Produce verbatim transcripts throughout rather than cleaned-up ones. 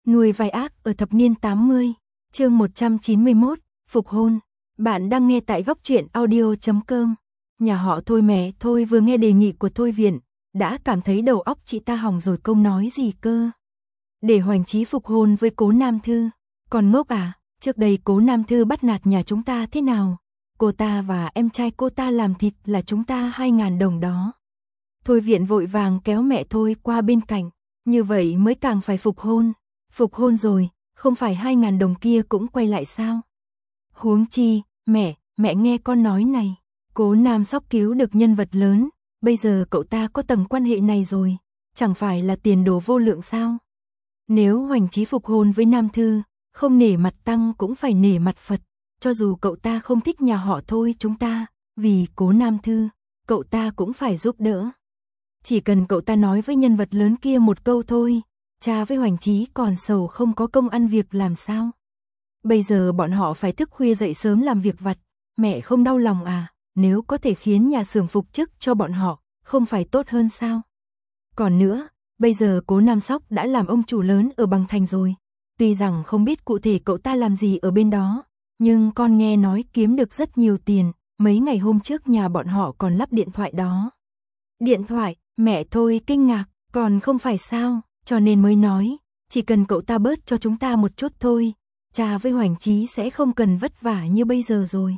Nuôi vai ác ở thập niên tám mươi, chương một trăm chín mươi mốt, phục hôn. Bạn đang nghe tại góc truyện audio chấm com. Nhà họ Thôi mẹ Thôi vừa nghe đề nghị của Thôi Viện, đã cảm thấy đầu óc chị ta hỏng rồi, câu nói gì cơ. Để Hoành Chí phục hôn với Cố Nam Thư. Còn ngốc à, trước đây Cố Nam Thư bắt nạt nhà chúng ta thế nào? Cô ta và em trai cô ta làm thịt là chúng ta hai ngàn đồng đó. Thôi Viện vội vàng kéo mẹ Thôi qua bên cạnh. Như vậy mới càng phải phục hôn. Phục hôn rồi, không phải hai ngàn đồng kia cũng quay lại sao? Huống chi, mẹ, mẹ nghe con nói này. Cố Nam Sóc cứu được nhân vật lớn, bây giờ cậu ta có tầng quan hệ này rồi, chẳng phải là tiền đồ vô lượng sao? Nếu Hoành Chí phục hôn với Nam Thư, không nể mặt Tăng cũng phải nể mặt Phật, cho dù cậu ta không thích nhà họ Thôi chúng ta, vì Cố Nam Thư, cậu ta cũng phải giúp đỡ. Chỉ cần cậu ta nói với nhân vật lớn kia một câu thôi, cha với Hoành Chí còn sầu không có công ăn việc làm sao? Bây giờ bọn họ phải thức khuya dậy sớm làm việc vặt, mẹ không đau lòng à? Nếu có thể khiến nhà xưởng phục chức cho bọn họ, không phải tốt hơn sao? Còn nữa, bây giờ Cố Nam Sóc đã làm ông chủ lớn ở Bằng Thành rồi. Tuy rằng không biết cụ thể cậu ta làm gì ở bên đó, nhưng con nghe nói kiếm được rất nhiều tiền. Mấy ngày hôm trước nhà bọn họ còn lắp điện thoại đó. Điện thoại, mẹ Thôi kinh ngạc, còn không phải sao, cho nên mới nói, chỉ cần cậu ta bớt cho chúng ta một chút thôi, cha với Hoành Chí sẽ không cần vất vả như bây giờ rồi.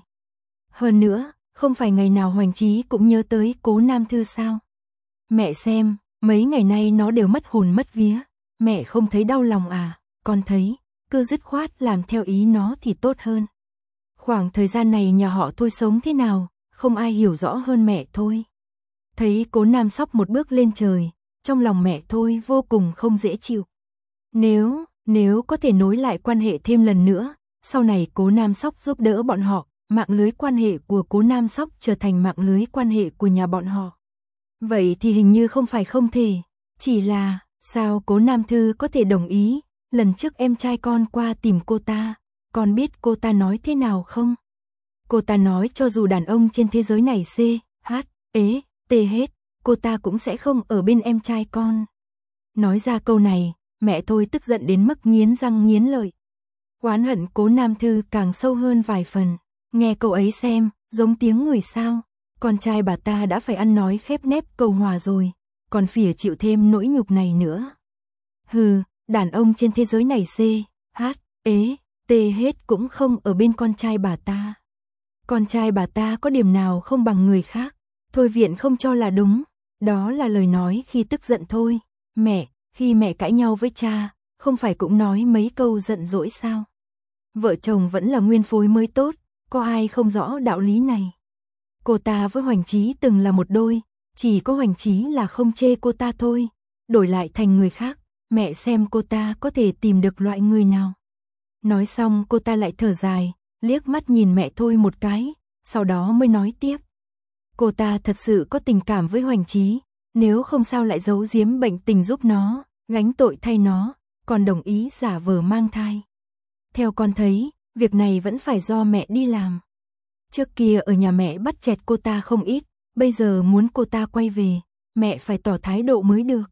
Hơn nữa, không phải ngày nào Hoành Chí cũng nhớ tới Cố Nam Thư sao? Mẹ xem, mấy ngày nay nó đều mất hồn mất vía, mẹ không thấy đau lòng à? Con thấy, cứ dứt khoát làm theo ý nó thì tốt hơn. Khoảng thời gian này nhà họ Thôi sống thế nào, không ai hiểu rõ hơn mẹ Thôi. Thấy Cố Nam Sóc một bước lên trời, trong lòng mẹ Thôi vô cùng không dễ chịu. Nếu, nếu có thể nối lại quan hệ thêm lần nữa, sau này Cố Nam Sóc giúp đỡ bọn họ, mạng lưới quan hệ của Cố Nam Sóc trở thành mạng lưới quan hệ của nhà bọn họ. Vậy thì hình như không phải không thể, chỉ là, sao Cố Nam Thư có thể đồng ý? Lần trước em trai con qua tìm cô ta, con biết cô ta nói thế nào không? Cô ta nói cho dù đàn ông trên thế giới này C, H, ế, T hết, cô ta cũng sẽ không ở bên em trai con. Nói ra câu này, mẹ Thôi tức giận đến mức nghiến răng nghiến lợi. Oán hận Cố Nam Thư càng sâu hơn vài phần. Nghe câu ấy xem, giống tiếng người sao. Con trai bà ta đã phải ăn nói khép nép cầu hòa rồi, còn phìa chịu thêm nỗi nhục này nữa. Hừ, đàn ông trên thế giới này C, H, ế, T hết cũng không ở bên con trai bà ta. Con trai bà ta có điểm nào không bằng người khác? Thôi Viện không cho là đúng, đó là lời nói khi tức giận thôi. Mẹ, khi mẹ cãi nhau với cha, không phải cũng nói mấy câu giận dỗi sao? Vợ chồng vẫn là nguyên phối mới tốt, có ai không rõ đạo lý này? Cô ta với Hoành Chí từng là một đôi, chỉ có Hoành Chí là không chê cô ta thôi, đổi lại thành người khác, mẹ xem cô ta có thể tìm được loại người nào. Nói xong cô ta lại thở dài, liếc mắt nhìn mẹ Thôi một cái, sau đó mới nói tiếp. Cô ta thật sự có tình cảm với Hoành Chí, nếu không sao lại giấu giếm bệnh tình giúp nó, gánh tội thay nó, còn đồng ý giả vờ mang thai. Theo con thấy, việc này vẫn phải do mẹ đi làm. Trước kia ở nhà mẹ bắt chẹt cô ta không ít, bây giờ muốn cô ta quay về, mẹ phải tỏ thái độ mới được.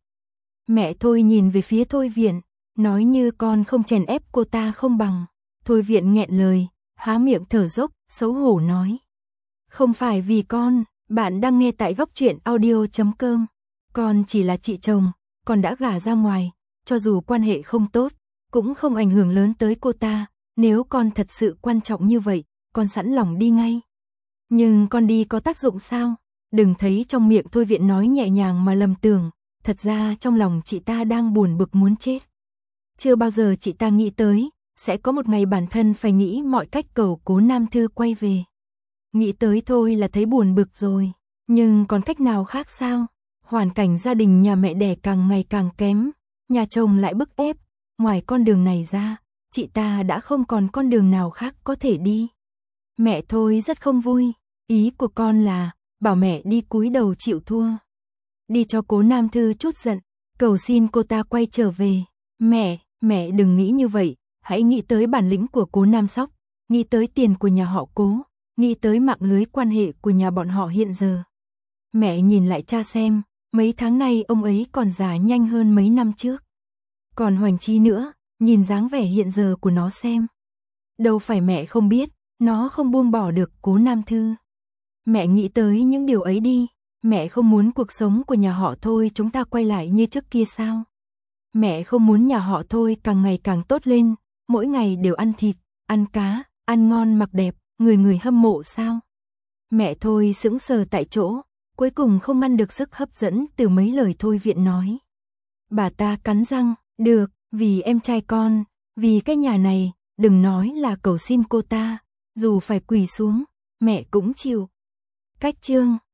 Mẹ Thôi nhìn về phía Thôi Viện, nói như con không chèn ép cô ta không bằng. Thôi Viện nghẹn lời, há miệng thở dốc, xấu hổ nói. Không phải vì con, bạn đang nghe tại góc truyện audio chấm com. Con chỉ là chị chồng, con đã gả ra ngoài, cho dù quan hệ không tốt, cũng không ảnh hưởng lớn tới cô ta. Nếu con thật sự quan trọng như vậy, con sẵn lòng đi ngay. Nhưng con đi có tác dụng sao? Đừng thấy trong miệng Thôi Viện nói nhẹ nhàng mà lầm tưởng, thật ra trong lòng chị ta đang buồn bực muốn chết. Chưa bao giờ chị ta nghĩ tới, sẽ có một ngày bản thân phải nghĩ mọi cách cầu Cố Nam Thư quay về. Nghĩ tới thôi là thấy buồn bực rồi, nhưng còn cách nào khác sao? Hoàn cảnh gia đình nhà mẹ đẻ càng ngày càng kém, nhà chồng lại bức ép, ngoài con đường này ra, chị ta đã không còn con đường nào khác có thể đi. Mẹ Thôi rất không vui, ý của con là, bảo mẹ đi cúi đầu chịu thua. Đi cho Cố Nam Thư chút giận, cầu xin cô ta quay trở về. Mẹ, mẹ đừng nghĩ như vậy, hãy nghĩ tới bản lĩnh của Cố Nam Sóc, nghĩ tới tiền của nhà họ Cố, nghĩ tới mạng lưới quan hệ của nhà bọn họ hiện giờ. Mẹ nhìn lại cha xem, mấy tháng nay ông ấy còn già nhanh hơn mấy năm trước. Còn Hoành Chí nữa, nhìn dáng vẻ hiện giờ của nó xem. Đâu phải mẹ không biết, nó không buông bỏ được Cố Nam Thư. Mẹ nghĩ tới những điều ấy đi, mẹ không muốn cuộc sống của nhà họ Thôi chúng ta quay lại như trước kia sao? Mẹ không muốn nhà họ Thôi càng ngày càng tốt lên, mỗi ngày đều ăn thịt, ăn cá, ăn ngon mặc đẹp, người người hâm mộ sao? Mẹ Thôi sững sờ tại chỗ, cuối cùng không ngăn được sức hấp dẫn từ mấy lời Thôi Viện nói. Bà ta cắn răng, được, vì em trai con, vì cái nhà này, đừng nói là cầu xin cô ta, dù phải quỳ xuống, mẹ cũng chịu. Cách chương